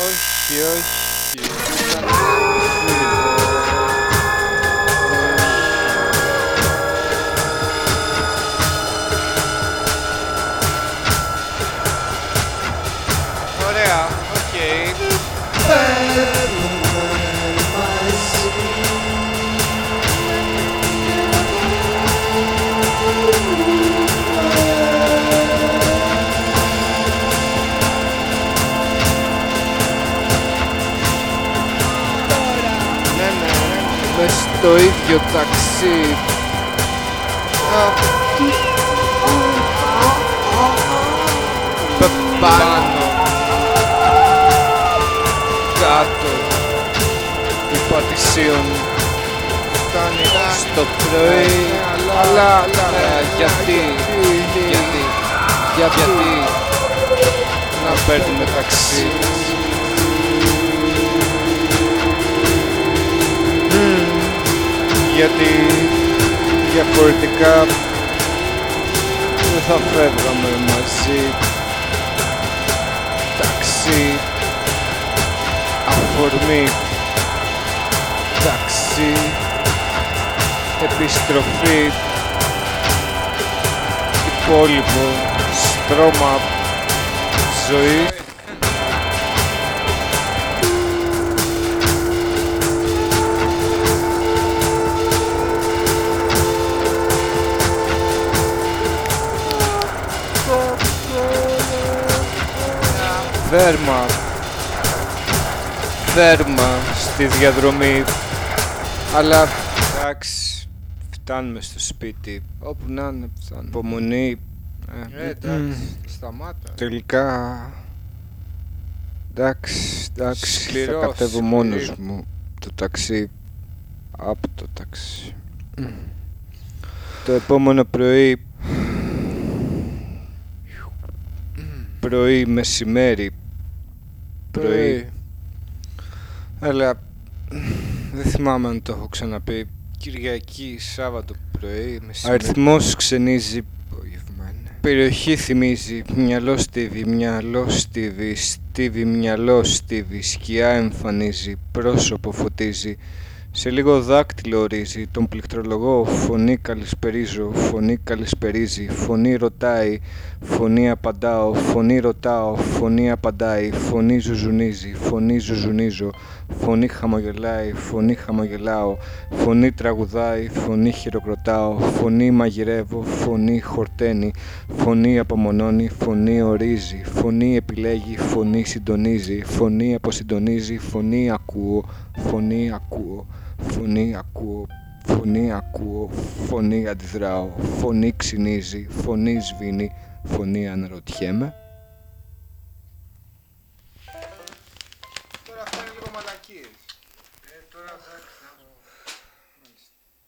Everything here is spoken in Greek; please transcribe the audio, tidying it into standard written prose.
Όχι, όχι. Ωραία, οκ. Μες στο ίδιο ταξί. Πάνω, κάτω, υπατησίων. Φτάνει στο πρωί. Αλλά γιατί να παίρνουμε ταξί? Γιατί διαφορετικά δεν θα φεύγαμε μαζί. Ταξί, αφορμή, ταξί, επιστροφή, υπόλοιπο, στρώμα, ζωή. Θέρμα στη διαδρομή. Αλλά εντάξει, φτάνουμε στο σπίτι. Όπου να είναι φτάνουμε. Υπομονή. Εντάξει, σταμάτα. Τελικά εντάξει, Σκληρός, θα κατέβω μόνος μου το ταξί. Από το ταξί. Το επόμενο πρωί. Πρωί, μεσημέρι. Πρωί. Αλλά δεν θυμάμαι αν το έχω ξαναπεί. Κυριακή, Σάββατο πρωί, μεσημέρι. Αριθμός ξενίζει. Περιοχή θυμίζει. Μυαλό στίβει, μυαλό στίβει. Στίβει, μυαλό στίβει. Σκιά εμφανίζει. Πρόσωπο φωτίζει. Σε λίγο δάκτυλο ορίζει. Τον πληκτρολογώ. Φωνή καλησπερίζω. Φωνή καλησπερίζει. Φωνή ρωτάει. Φωνή απαντάω. Φωνή ρωτάω. Φωνή απαντάει. Φωνή ζουζουνίζει. Φωνή ζουζουνίζω. Φωνή χαμογελάει. Φωνή χαμογελάω. Φωνή τραγουδάει. Φωνή χειροκροτάω. Φωνή μαγειρεύω. Φωνή χορταίνει. Φωνή απομονώνει. Φωνή ορίζει. Φωνή επιλέγει. Φωνή συντονίζει. Φωνή αποσυντονίζει. Φωνή ακούω. Φωνή ακούω. Φωνή ακούω. Φωνή ακούω. Φωνή αντιδράω. Φωνή ξυνίζει. Φωνή σβήνει. Φωνή αναρωτιέμαι.